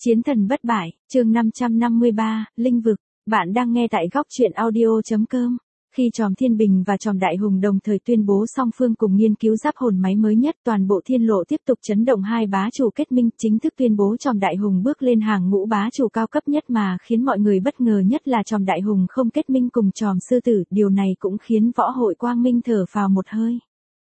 Chiến thần bất bại, chương 553, Linh vực. Bạn đang nghe tại góc truyện audio.com. Khi Tròm Thiên Bình và Tròm Đại Hùng đồng thời tuyên bố song phương cùng nghiên cứu giáp hồn máy mới nhất, toàn bộ thiên lộ tiếp tục chấn động. Hai bá chủ kết minh, chính thức tuyên bố Tròm Đại Hùng bước lên hàng ngũ bá chủ cao cấp nhất, mà khiến mọi người bất ngờ nhất là Tròm Đại Hùng không kết minh cùng Tròm Sư Tử, điều này cũng khiến võ hội Quang Minh thở phào một hơi.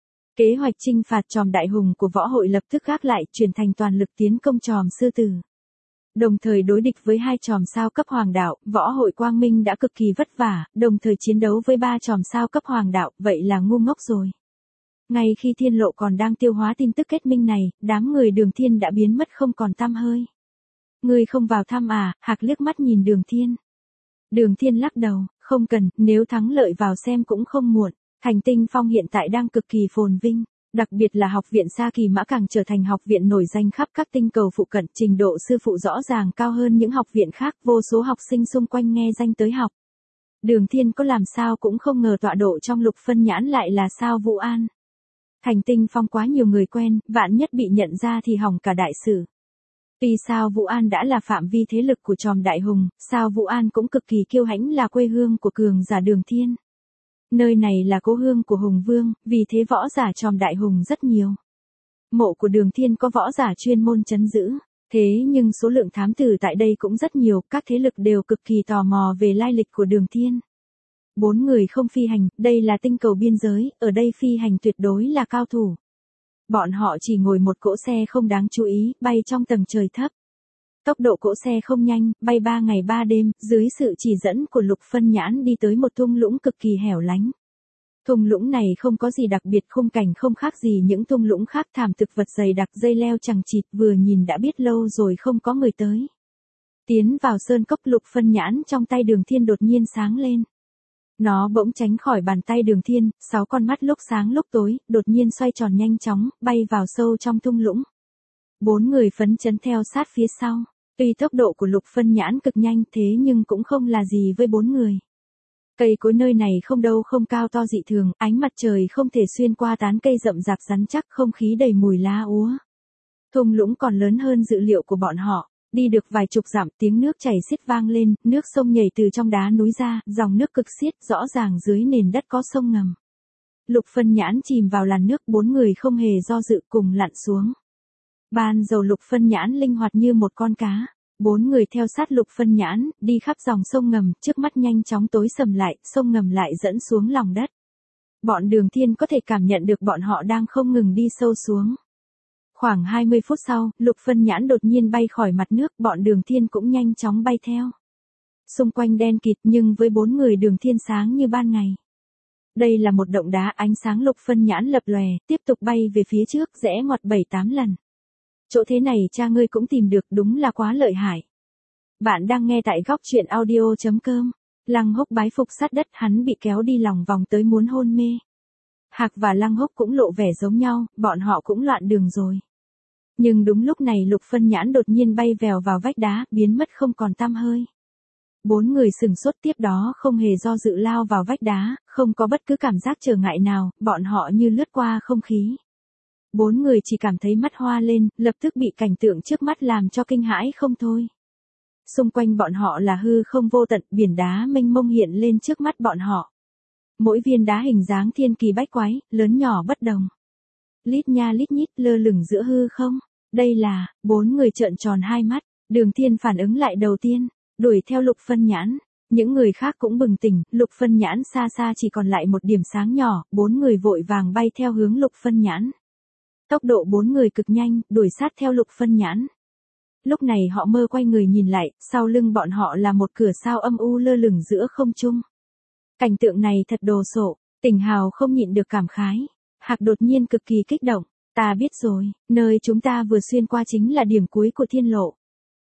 Kế hoạch chinh phạt Tròm Đại Hùng của võ hội lập tức gác lại, chuyển thành toàn lực tiến công Tròm Sư Tử. Đồng thời đối địch với hai chòm sao cấp hoàng đạo, võ hội Quang Minh đã cực kỳ vất vả, đồng thời chiến đấu với ba chòm sao cấp hoàng đạo, vậy là ngu ngốc rồi. Ngay khi thiên lộ còn đang tiêu hóa tin tức kết minh này, đám người Đường Thiên đã biến mất không còn tăm hơi. Ngươi không vào thăm à? Hạc liếc mắt nhìn Đường Thiên. Đường Thiên lắc đầu, không cần, nếu thắng lợi vào xem cũng không muộn. Thành Tinh Phong hiện tại đang cực kỳ phồn vinh. Đặc biệt là học viện Sa Kỳ Mã càng trở thành học viện nổi danh khắp các tinh cầu phụ cận, trình độ sư phụ rõ ràng cao hơn những học viện khác, vô số học sinh xung quanh nghe danh tới học. Đường Thiên có làm sao cũng không ngờ tọa độ trong Lục Phân Nhãn lại là Sao Vũ An. Thành Tinh Phong quá nhiều người quen, vạn nhất bị nhận ra thì hỏng cả đại sự. Tuy Sao Vũ An đã là phạm vi thế lực của Tròm Đại Hùng, Sao Vũ An cũng cực kỳ kiêu hãnh, là quê hương của cường giả Đường Thiên. Nơi này là cố hương của Hùng Vương, vì thế võ giả Tròm Đại Hùng rất nhiều. Mộ của Đường Thiên có võ giả chuyên môn trấn giữ. Thế nhưng số lượng thám tử tại đây cũng rất nhiều, các thế lực đều cực kỳ tò mò về lai lịch của Đường Thiên. 4 người không phi hành, đây là tinh cầu biên giới, ở đây phi hành tuyệt đối là cao thủ. Bọn họ chỉ ngồi một cỗ xe không đáng chú ý, bay trong tầng trời thấp. Tốc độ cỗ xe không nhanh, bay 3 ngày 3 đêm, dưới sự chỉ dẫn của Lục Phân Nhãn đi tới một thung lũng cực kỳ hẻo lánh. Thung lũng này không có gì đặc biệt, khung cảnh không khác gì những thung lũng khác, thảm thực vật dày đặc, dây leo chằng chịt, vừa nhìn đã biết lâu rồi không có người tới. Tiến vào sơn cốc, Lục Phân Nhãn trong tay Đường Thiên đột nhiên sáng lên. Nó bỗng tránh khỏi bàn tay Đường Thiên, 6 con mắt lúc sáng lúc tối, đột nhiên xoay tròn nhanh chóng, bay vào sâu trong thung lũng. 4 người phấn chấn theo sát phía sau. Tuy tốc độ của Lục Phân Nhãn cực nhanh, thế nhưng cũng không là gì với 4 người. Cây cối nơi này không đâu không cao to dị thường, ánh mặt trời không thể xuyên qua tán cây rậm rạp rắn chắc, không khí đầy mùi lá úa. Thung lũng còn lớn hơn dự liệu của bọn họ. Đi được vài chục dặm, tiếng nước chảy xiết vang lên, nước sông nhảy từ trong đá núi ra, dòng nước cực xiết, rõ ràng dưới nền đất có sông ngầm. Lục Phân Nhãn chìm vào làn nước, 4 người không hề do dự cùng lặn xuống. Ban dầu Lục Phân Nhãn linh hoạt như một con cá. 4 người theo sát Lục Phân Nhãn, đi khắp dòng sông ngầm, trước mắt nhanh chóng tối sầm lại, sông ngầm lại dẫn xuống lòng đất. Bọn Đường Thiên có thể cảm nhận được bọn họ đang không ngừng đi sâu xuống. Khoảng 20 phút sau, Lục Phân Nhãn đột nhiên bay khỏi mặt nước, bọn Đường Thiên cũng nhanh chóng bay theo. Xung quanh đen kịt nhưng với 4 người Đường Thiên sáng như ban ngày. Đây là một động đá, ánh sáng Lục Phân Nhãn lập lòe, tiếp tục bay về phía trước, rẽ ngoặt 7-8 lần. Chỗ thế này cha ngươi cũng tìm được, đúng là quá lợi hại. Bạn đang nghe tại góc truyện audio.com. Lăng Húc bái phục sát đất, hắn bị kéo đi lòng vòng tới muốn hôn mê. Hạc và Lăng Húc cũng lộ vẻ giống nhau, bọn họ cũng loạn đường rồi. Nhưng đúng lúc này Lục Phân Nhãn đột nhiên bay vèo vào vách đá, biến mất không còn tăm hơi. 4 người sừng sốt, tiếp đó không hề do dự lao vào vách đá, không có bất cứ cảm giác trở ngại nào, bọn họ như lướt qua không khí. 4 người chỉ cảm thấy mắt hoa lên, lập tức bị cảnh tượng trước mắt làm cho kinh hãi không thôi. Xung quanh bọn họ là hư không vô tận, biển đá mênh mông hiện lên trước mắt bọn họ. Mỗi viên đá hình dáng thiên kỳ bách quái, lớn nhỏ bất đồng. Lít nha lít nhít lơ lửng giữa hư không. Đây là, 4 người trợn tròn hai mắt. Đường Thiên phản ứng lại đầu tiên, đuổi theo Lục Phân Nhãn. Những người khác cũng bừng tỉnh, Lục Phân Nhãn xa xa chỉ còn lại một điểm sáng nhỏ, 4 người vội vàng bay theo hướng Lục Phân Nhãn. Tốc độ 4 người cực nhanh, đuổi sát theo Lục Phân Nhãn. Lúc này họ mơ quay người nhìn lại, sau lưng bọn họ là một cửa sao âm u lơ lửng giữa không trung. Cảnh tượng này thật đồ sộ, Tỉnh Hào không nhịn được cảm khái. Hạc đột nhiên cực kỳ kích động, ta biết rồi, nơi chúng ta vừa xuyên qua chính là điểm cuối của thiên lộ.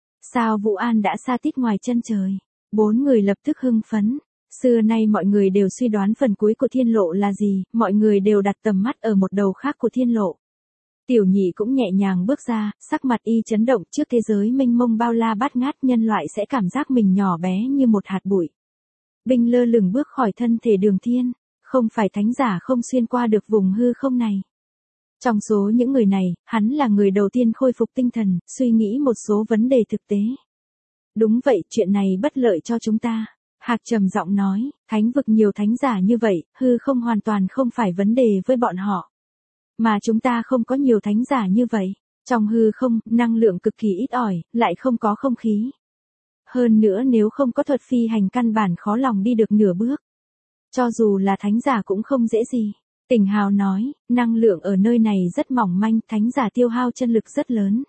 Sao Vũ An đã xa tít ngoài chân trời. 4 người lập tức hưng phấn. Xưa nay mọi người đều suy đoán phần cuối của thiên lộ là gì, mọi người đều đặt tầm mắt ở một đầu khác của thiên lộ. Tiểu Nhị cũng nhẹ nhàng bước ra, sắc mặt y chấn động, trước thế giới mênh mông bao la bát ngát, nhân loại sẽ cảm giác mình nhỏ bé như một hạt bụi. Binh lơ lửng bước khỏi thân thể Đường Thiên, không phải thánh giả không xuyên qua được vùng hư không này. Trong số những người này, hắn là người đầu tiên khôi phục tinh thần, suy nghĩ một số vấn đề thực tế. Đúng vậy, chuyện này bất lợi cho chúng ta. Hạc trầm giọng nói, thánh vực nhiều thánh giả như vậy, hư không hoàn toàn không phải vấn đề với bọn họ. Mà chúng ta không có nhiều thánh giả như vậy. Trong hư không, năng lượng cực kỳ ít ỏi, lại không có không khí. Hơn nữa nếu không có thuật phi hành căn bản khó lòng đi được nửa bước. Cho dù là thánh giả cũng không dễ gì. Tỉnh Hào nói, năng lượng ở nơi này rất mỏng manh, thánh giả tiêu hao chân lực rất lớn.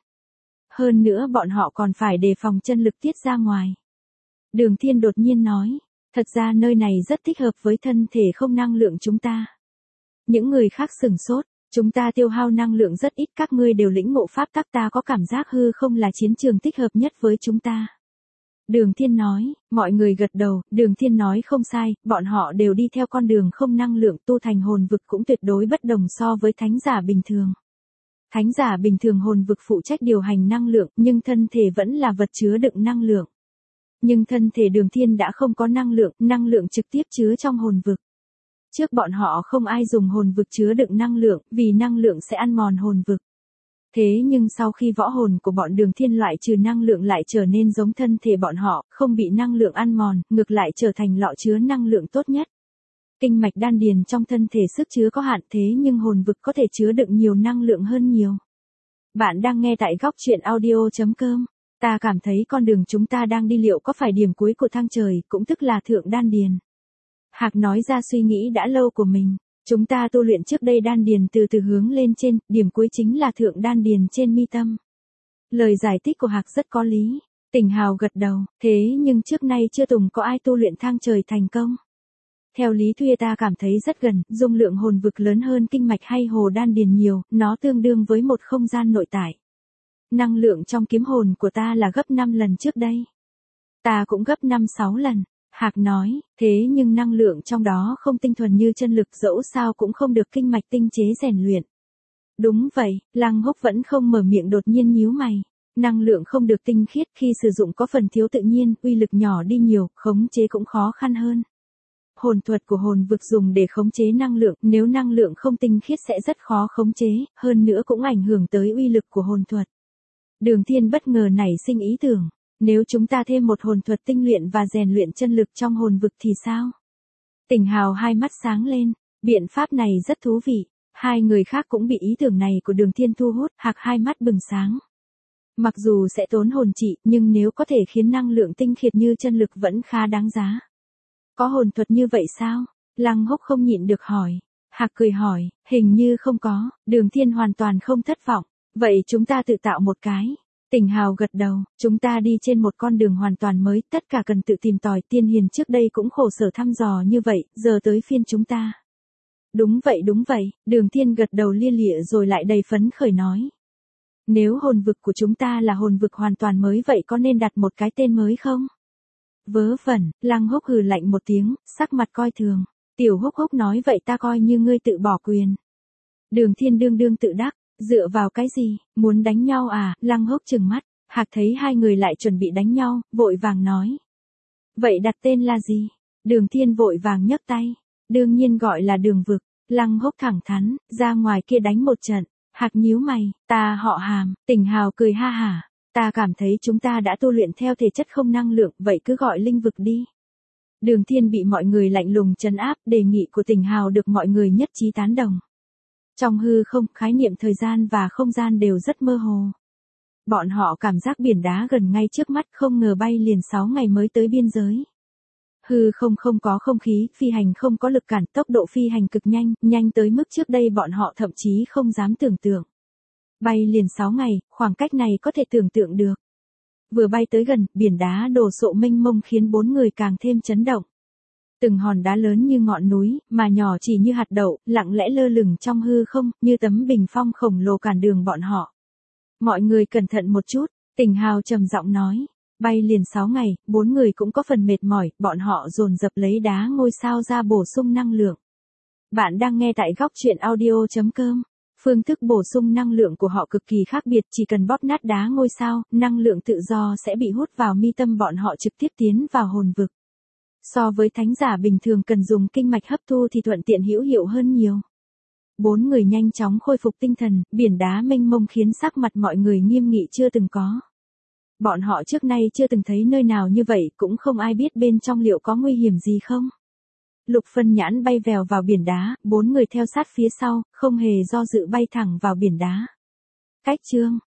Hơn nữa bọn họ còn phải đề phòng chân lực tiết ra ngoài. Đường Thiên đột nhiên nói, thật ra nơi này rất thích hợp với thân thể không năng lượng chúng ta. Những người khác sửng sốt, chúng ta tiêu hao năng lượng rất ít, các ngươi đều lĩnh ngộ pháp tắc, ta có cảm giác hư không là chiến trường thích hợp nhất với chúng ta. Đường Thiên nói, mọi người gật đầu, Đường Thiên nói không sai, bọn họ đều đi theo con đường không năng lượng, tu thành hồn vực cũng tuyệt đối bất đồng so với thánh giả bình thường. Thánh giả bình thường hồn vực phụ trách điều hành năng lượng, nhưng thân thể vẫn là vật chứa đựng năng lượng. Nhưng thân thể Đường Thiên đã không có năng lượng trực tiếp chứa trong hồn vực. Trước bọn họ không ai dùng hồn vực chứa đựng năng lượng, vì năng lượng sẽ ăn mòn hồn vực. Thế nhưng sau khi võ hồn của bọn Đường Thiên loại trừ năng lượng lại trở nên giống thân thể bọn họ, không bị năng lượng ăn mòn, ngược lại trở thành lọ chứa năng lượng tốt nhất. Kinh mạch đan điền trong thân thể sức chứa có hạn, thế nhưng hồn vực có thể chứa đựng nhiều năng lượng hơn nhiều. Bạn đang nghe tại góc truyện audio.com. Ta cảm thấy con đường chúng ta đang đi liệu có phải điểm cuối của thang trời, cũng tức là thượng đan điền. Hạc nói ra suy nghĩ đã lâu của mình. Chúng ta tu luyện trước đây đan điền từ từ hướng lên trên, điểm cuối chính là thượng đan điền trên mi tâm. Lời giải thích của Hạc rất có lý. Tỉnh Hào gật đầu, thế nhưng trước nay chưa từng có ai tu luyện thang trời thành công. Theo lý thuyết ta cảm thấy rất gần, dung lượng hồn vực lớn hơn kinh mạch hay hồ đan điền nhiều, nó tương đương với một không gian nội tại. Năng lượng trong kiếm hồn của ta là gấp 5 lần trước đây. Ta cũng gấp 5-6 lần. Hạc nói, thế nhưng năng lượng trong đó không tinh thuần như chân lực, dẫu sao cũng không được kinh mạch tinh chế rèn luyện. Đúng vậy, Lăng Húc vẫn không mở miệng, đột nhiên nhíu mày. Năng lượng không được tinh khiết, khi sử dụng có phần thiếu tự nhiên, uy lực nhỏ đi nhiều, khống chế cũng khó khăn hơn. Hồn thuật của hồn vực dùng để khống chế năng lượng, nếu năng lượng không tinh khiết sẽ rất khó khống chế, hơn nữa cũng ảnh hưởng tới uy lực của hồn thuật. Đường Thiên bất ngờ nảy sinh ý tưởng. Nếu chúng ta thêm một hồn thuật tinh luyện và rèn luyện chân lực trong hồn vực thì sao? Tỉnh Hào hai mắt sáng lên, biện pháp này rất thú vị. Hai người khác cũng bị ý tưởng này của Đường Thiên thu hút, Hạc hai mắt bừng sáng. Mặc dù sẽ tốn hồn trị, nhưng nếu có thể khiến năng lượng tinh khiết như chân lực vẫn khá đáng giá. Có hồn thuật như vậy sao? Lăng Húc không nhịn được hỏi. Hạc cười hỏi, hình như không có. Đường Thiên hoàn toàn không thất vọng. Vậy chúng ta tự tạo một cái. Tỉnh Hào gật đầu, chúng ta đi trên một con đường hoàn toàn mới, tất cả cần tự tìm tòi, tiên hiền trước đây cũng khổ sở thăm dò như vậy, giờ tới phiên chúng ta. Đúng vậy, Đường Thiên gật đầu lia lịa rồi lại đầy phấn khởi nói. Nếu hồn vực của chúng ta là hồn vực hoàn toàn mới vậy có nên đặt một cái tên mới không? Vớ vẩn, Lăng Húc hừ lạnh một tiếng, sắc mặt coi thường. Tiểu Húc nói vậy ta coi như ngươi tự bỏ quyền. Đường Thiên đương tự đắc. Dựa vào cái gì, muốn đánh nhau à? Lăng Húc trừng mắt, Hạc thấy hai người lại chuẩn bị đánh nhau, vội vàng nói. Vậy đặt tên là gì? Đường Thiên vội vàng nhấc tay. Đương nhiên gọi là Đường vực. Lăng Húc thẳng thắn, ra ngoài kia đánh một trận. Hạc nhíu mày, ta họ Hàm. Tỉnh Hào cười ha hả. Ta cảm thấy chúng ta đã tu luyện theo thể chất không năng lượng, vậy cứ gọi linh vực đi. Đường Thiên bị mọi người lạnh lùng trấn áp, đề nghị của Tỉnh Hào được mọi người nhất trí tán đồng. Trong hư không, khái niệm thời gian và không gian đều rất mơ hồ. Bọn họ cảm giác biển đá gần ngay trước mắt, không ngờ bay liền 6 ngày mới tới biên giới. Hư không không có không khí, phi hành không có lực cản, tốc độ phi hành cực nhanh, nhanh tới mức trước đây bọn họ thậm chí không dám tưởng tượng. Bay liền 6 ngày, khoảng cách này có thể tưởng tượng được. Vừa bay tới gần, biển đá đổ sộ mênh mông khiến 4 người càng thêm chấn động. Từng hòn đá lớn như ngọn núi, mà nhỏ chỉ như hạt đậu, lặng lẽ lơ lửng trong hư không, như tấm bình phong khổng lồ cản đường bọn họ. Mọi người cẩn thận một chút, Tỉnh Hào trầm giọng nói. Bay liền 6 ngày, 4 người cũng có phần mệt mỏi, bọn họ dồn dập lấy đá ngôi sao ra bổ sung năng lượng. Bạn đang nghe tại góc truyện audio.com. Phương thức bổ sung năng lượng của họ cực kỳ khác biệt, chỉ cần bóp nát đá ngôi sao, năng lượng tự do sẽ bị hút vào mi tâm bọn họ trực tiếp tiến vào hồn vực. So với thánh giả bình thường cần dùng kinh mạch hấp thu thì thuận tiện hữu hiệu hơn nhiều. 4 người nhanh chóng khôi phục tinh thần, biển đá mênh mông khiến sắc mặt mọi người nghiêm nghị chưa từng có. Bọn họ trước nay chưa từng thấy nơi nào như vậy, cũng không ai biết bên trong liệu có nguy hiểm gì không. Lục Phân Nhãn bay vèo vào biển đá, 4 người theo sát phía sau, không hề do dự bay thẳng vào biển đá. Cách chương